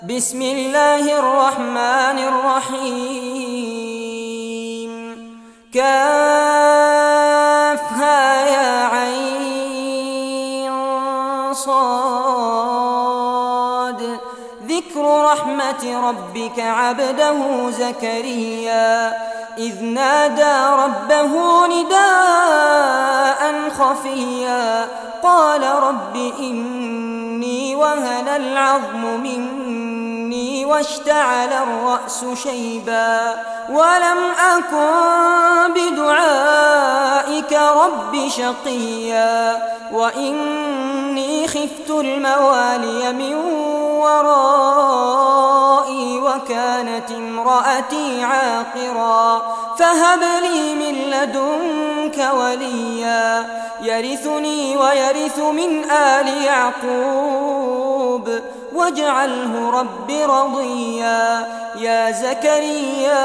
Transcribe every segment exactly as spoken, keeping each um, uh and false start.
بسم الله الرحمن الرحيم. كافها يا عين صاد. ذكر رحمة ربك عبده زكريا إذ نادى ربه نداء خفيا قال رب إني وهن العظم مني واشتعل الرأس شيبا ولم أكن بدعائك رب شقيا وإني خفت الموالي من ورائي وكانت امرأتي عاقرا فهب لي من لدنك وليا يرثني ويرث من آل يعقوب واجعله رب رضيا. يا زكريا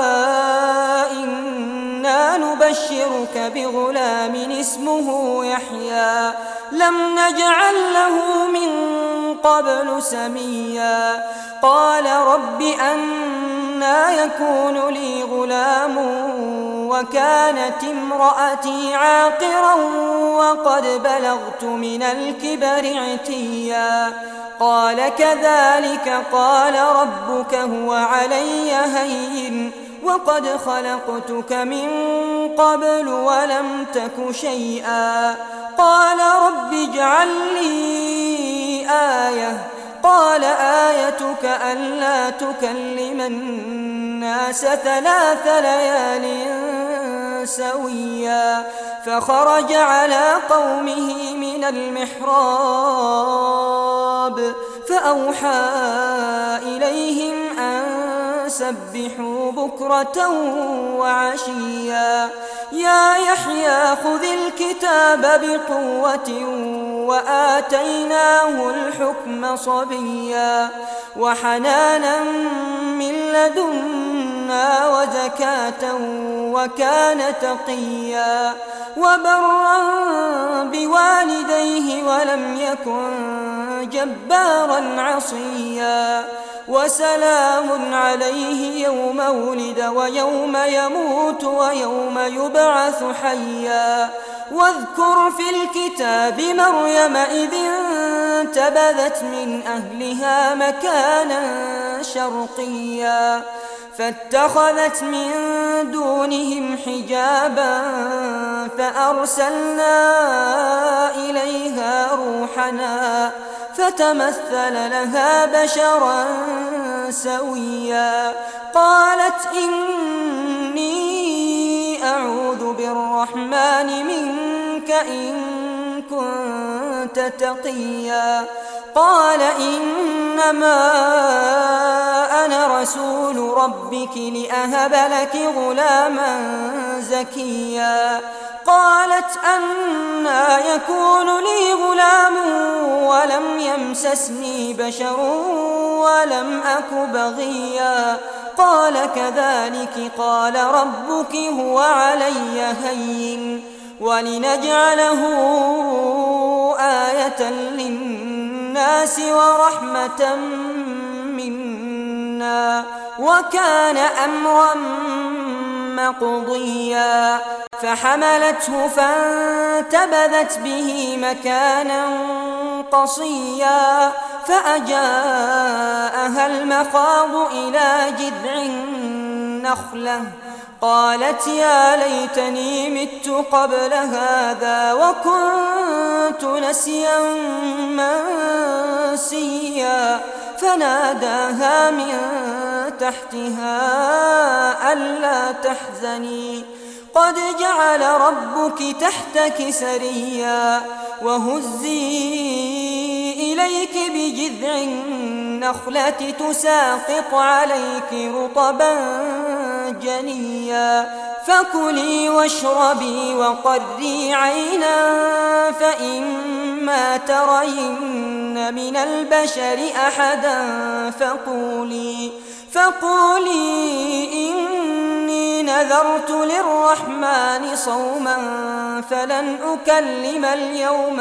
إنا نبشرك بغلام اسمه يحيى لم نجعل له من قبل سميا قال رب أنى يكون لي غلام وكانت امرأتي عاقرا وقد بلغت من الكبر عتيا قال كذلك قال ربك هو علي هين وقد خلقتك من قبل ولم تك شيئا قال رب اجعل لي آية قال آيتك ألا تكلم الناس ثلاث ليال سويا فخرج على قومه من المحراب فأوحى إليهم أن سبحوا بكرة وعشيا يا يحيى خذ الكتاب بقوة وآتيناه الحكم صبيا وحنانا من لدنا وزكاة وكان تقيا وبرا بوالديه ولم يكن جبارا عصيا وسلام عليه يوم ولد ويوم يموت ويوم يبعث حيا واذكر في الكتاب مريم إذ انتبذت من أهلها مكانا شرقيا فاتخذت من دونهم حجابا فأرسلنا إليها روحنا فتمثل لها بشرا سويا قالت إني أعوذ بالرحمن منك إن كنت تقيا قال إنما أنا رسول ربك لأهب لك غلاما زكيا قالت أنى يكون لي غلام ولم يمسسني بشر ولم أك بغيا قال كذلك قال ربك هو علي هين ولنجعله آية للناس ورحمة منا وكان أمرا مقضيا فحملته فانتبذت به مكانا قصيا فأجاءها المخاض إلى جذع النخلة قالت يا ليتني مت قبل هذا وكنت نسيا منسيا فناداها من تحتها ألا تحزني قد جعل ربك تحتك سريا وهزي إليك بجذع النخلة تساقط عليك رطبا جنيا فكلي واشربي وقري عينا فإما ترين من البشر أحدا فقولي فقولي إني نذرت للرحمن صوما فلن أكلم اليوم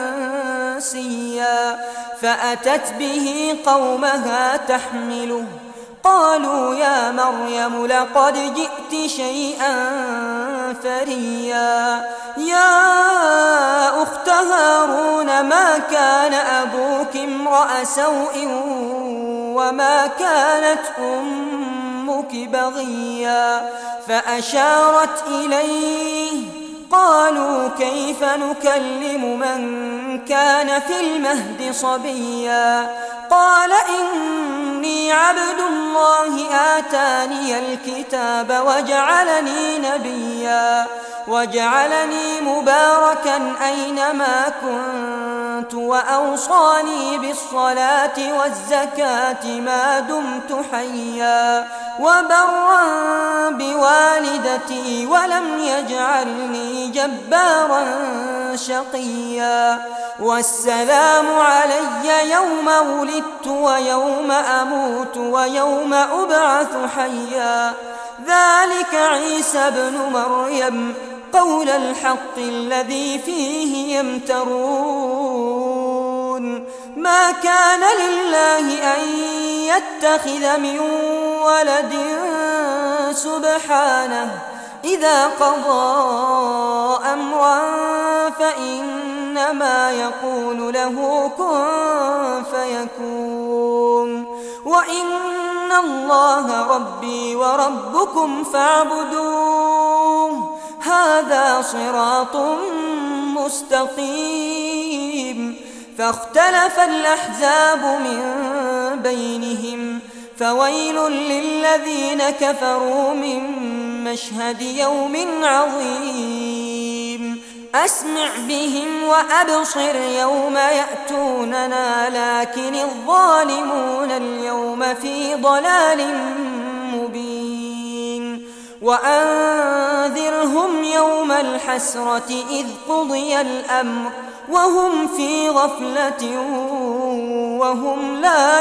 إنسيا فأتت به قومها تحمله قالوا يا مريم لقد جئت شيئا فريا يا أخت هارون ما كان أبوك امرأ سوء وما كانت أمك بغيا فأشارت إليه قالوا كيف نكلم من كان في المهد صبيا قال إني عبد الله آتاني الكتاب وجعلني نبيا وجعلني مباركا أينما كنت وأوصاني بالصلاة والزكاة ما دمت حيا وبرا بوالدتي ولم يجعلني جبارا شقيا والسلام علي يوم ولدت ويوم أموت ويوم أبعث حيا ذلك عيسى بن مريم قول الحق الذي فيه يمترون ما كان لله أن يتخذ من ولد سبحانه إذا قضى أمرا فإنما يقول له كن فيكون وإن الله ربي وربكم فاعبدوه هذا صراط مستقيم فاختلف الأحزاب من بينهم فويل للذين كفروا من مشهد يوم عظيم أسمع بهم وأبصر يوم يأتوننا لكن الظالمون اليوم في ضلال مبين وأنذرهم يوم الحسرة إذ قضي الأمر وهم في غفلة وهم لا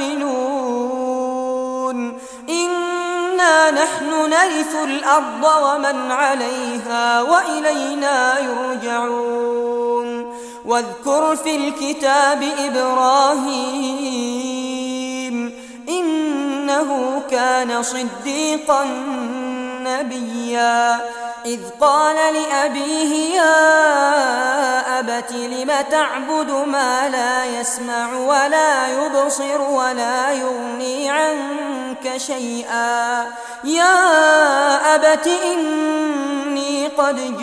يؤمنون إنا نحن نرث الأرض ومن عليها وإلينا يرجعون واذكر في الكتاب إبراهيم إنه كان صديقا نبيا إذ قال لأبيه يا أبت لم تعبد ما لا يسمع ولا يبصر ولا يغني عنك شيئا يا أبت إني قد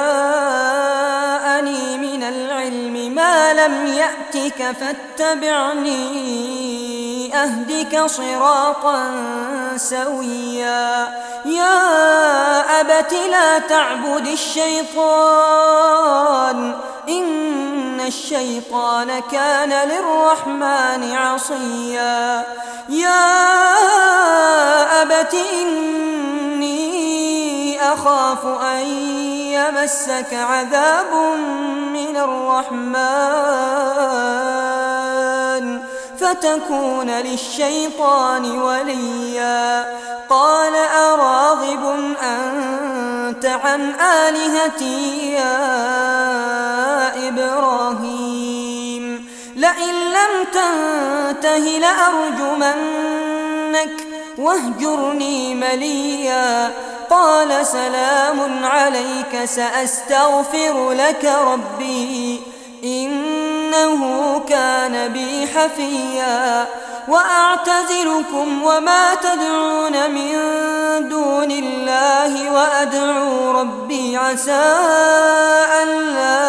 جاءني من العلم ما لم يأتك فاتبعني أهدك صراطا سويا يا أبت لا تعبد الشيطان إن الشيطان كان للرحمن عصيا يا أبت إني أخاف أن يمسك عذاب من الرحمن فتكون للشيطان وليا قال أراغب أنت عن آلهتي يا إبراهيم لئن لم تنته لأرجمنك واهجرني مليا قال سلام عليك سأستغفر لك ربي إنه كان بي حفيا وأعتزلكم وما تدعون من دون الله وأدعو ربي عسى ألا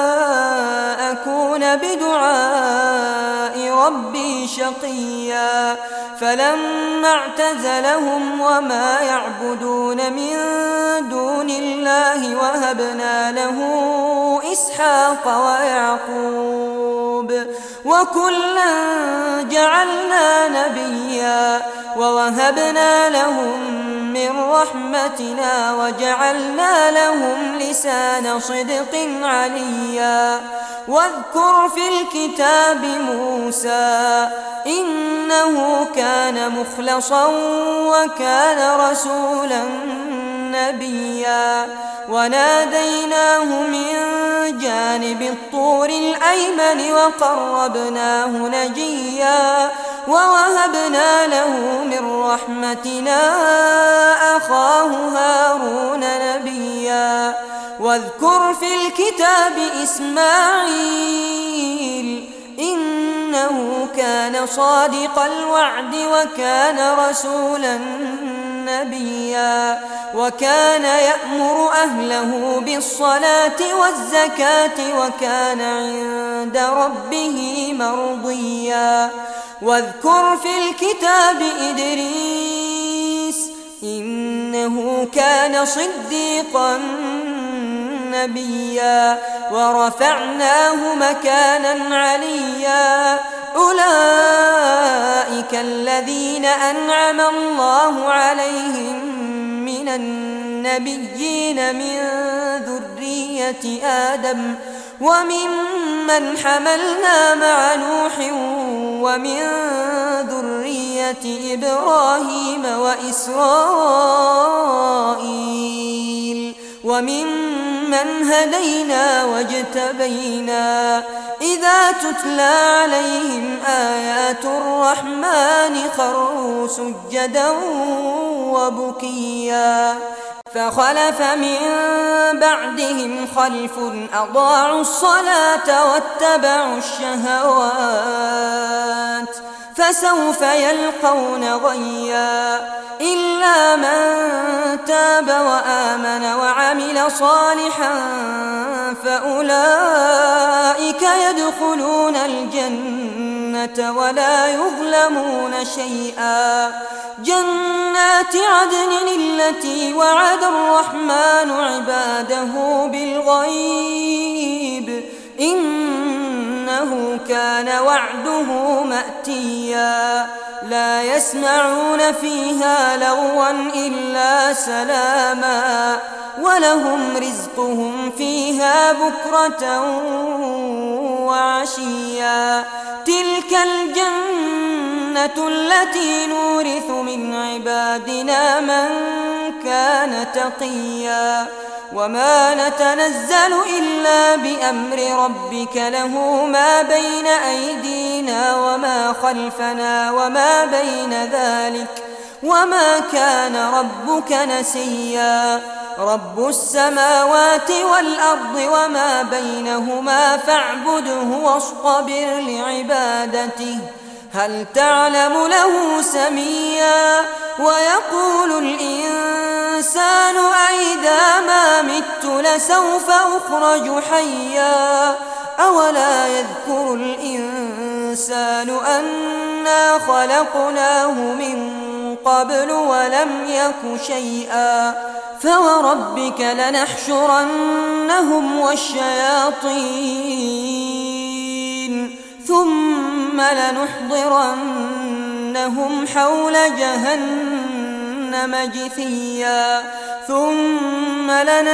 أكون بدعاء ربي شقيا فلما اعتزلهم وما يعبدون من دون الله وهبنا له إسحاق ويعقوب وكلا جعلنا نبيا ووهبنا لهم من رحمتنا وجعلنا لهم لسان صدق عليا واذكر في الكتاب موسى إنه كان مخلصا وكان رسولا نبيا وناديناه من جانب الطور الأيمن وقربناه نجيا ووهبنا له من رحمتنا أخاه هارون نبيا واذكر في الكتاب إسماعيل إنه كان صادق الوعد وكان رسولا نبيا وكان يأمر أهله بالصلاة والزكاة وكان عند ربه مرضيا واذكر في الكتاب إدريس إنه كان صديقا نبيا ورفعناه مكانا عليا أولئك الذين أنعم الله عليهم من النبيين من ذرية آدم وممن حملنا مع نوح ومن ذرية إبراهيم وإسرائيل وممن هدينا واجتبينا إذا تتلى عليهم آيات الرحمن خروا سجدا وبكيا فخلف من بعدهم خلف أضاعوا الصلاة واتبعوا الشهوات فسوف يلقون غيا إلا من تاب وآمن وعمل صالحا فأولئك يدخلون الجنة ولا يظلمون شيئا جنات عدن التي وعد الرحمن عباده بالغيب إنه كان وعده مأتيا لا يسمعون فيها لغوا إلا سلاما ولهم رزقهم فيها بكرة وعشيا تلك الجنة التي نورث من عبادنا من كان تقيا وما نتنزل إلا بأمر ربك له ما بين أيدينا وما خلفنا وما بين ذلك وما كان ربك نسيا رب السماوات والأرض وما بينهما فاعبده واصطبر لعبادته هل تعلم له سميا ويقول الإنسان أئذا ما مت لسوف أخرج حيا أولا يذكر الإنسان أنا خلقناه من قبل ولم يك شيئا فوربك لنحشرنهم والشياطين ثم لنحضرنهم حول جهنم جثيا ثم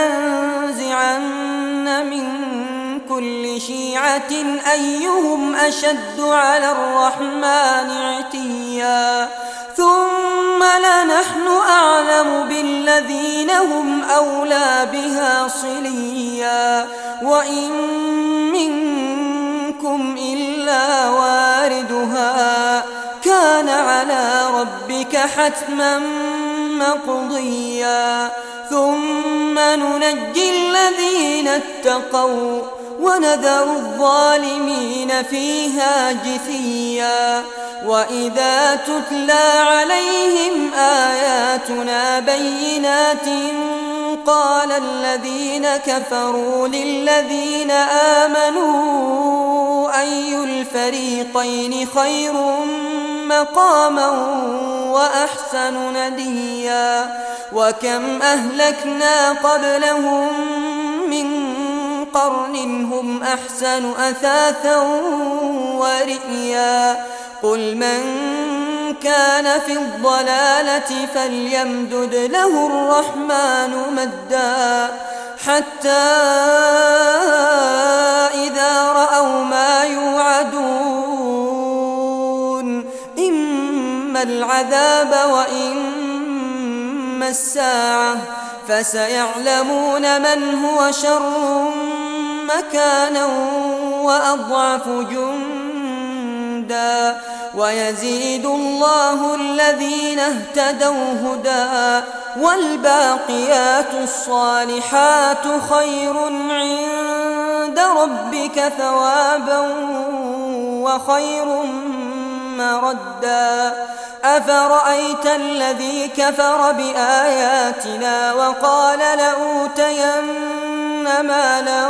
لننزعن من كل شيعة أيهم أشد على الرحمن عتيا ثم لنحن أعلم بالذين هم أولى بها صليا وإن منكم إلا واردها كان على ربك حتما مقضيا ثم ننجي الذين اتقوا ونذر الظالمين فيها جثيا وإذا تتلى عليهم آياتنا بينات قال الذين كفروا للذين آمنوا أي الفريقين خير مقاما وأحسن نديا وكم أهلكنا قبلهم من قرن هم أحسن أثاثا ورئيا قل من كان في الضلالة فليمدد له الرحمن مدا حتى إذا رأوا ما يوعدون إما العذاب وإما الساعة فسيعلمون من هو شر مكانا وأضعف جندا ويزيد الله الذين اهتدوا هدى والباقيات الصالحات خير عند ربك ثوابا وخير مردا أفرأيت الذي كفر بآياتنا وقال لأوتين مالا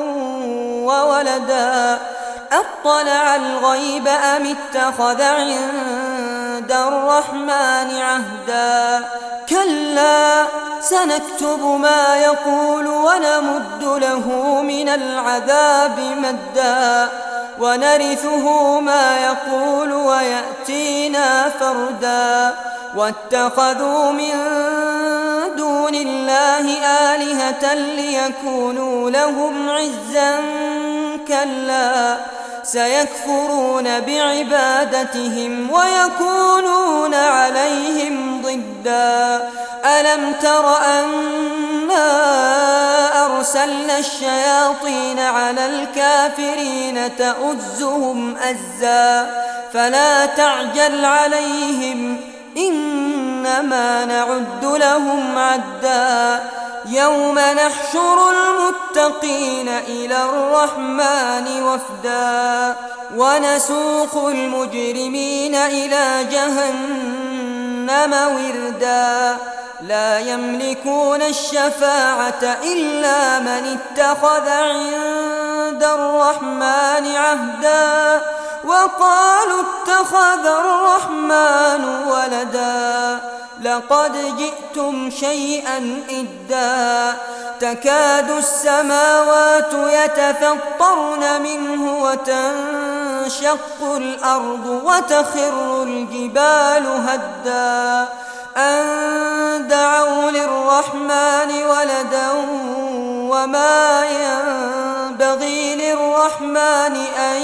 وولدا أطلع الغيب أم اتخذ عند الرحمن عهدا كلا سنكتب ما يقول ونمد له من العذاب مدا ونرثه ما يقول ويأتينا فردا واتخذوا من دون الله آلهة ليكونوا لهم عزا كلا سيكفرون بعبادتهم ويكونون عليهم ضدا ألم تر أنا أرسلنا الشياطين على الكافرين تؤزهم أزا فلا تعجل عليهم إنما نعد لهم عدا يوم نحشر المتقين إلى الرحمن وفدا ونسوق المجرمين إلى جهنم وردا لا يملكون الشفاعة إلا من اتخذ عند الرحمن عهدا وقالوا اتخذ الرحمن ولدا لقد جئتم شيئا إدا تكاد السماوات يتفطرن منه وتنشق الأرض وتخر الجبال هدا أن دعوا للرحمن ولدا وما ينبغي للرحمن أن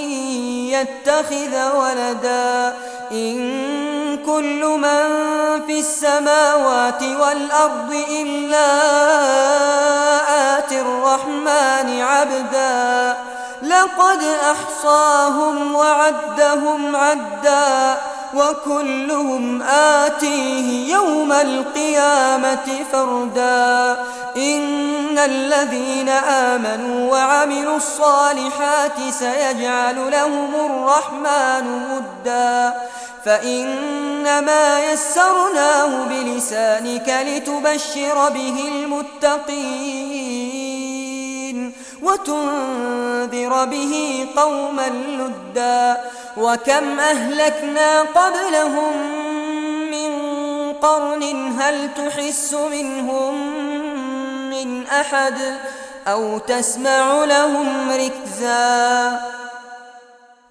يتخذ ولدا إن كل من في السماوات والأرض إلا آتي الرحمن عبدا لقد أحصاهم وعدهم عدا وكلهم آتيه يوم القيامة فردا إن الذين آمنوا وعملوا الصالحات سيجعل لهم الرحمن مدا فإنما يسرناه بلسانك لتبشر به المتقين وتنذر به قوما لدا وكم أهلكنا قبلهم من قرن هل تحس منهم من أحد أو تسمع لهم ركزا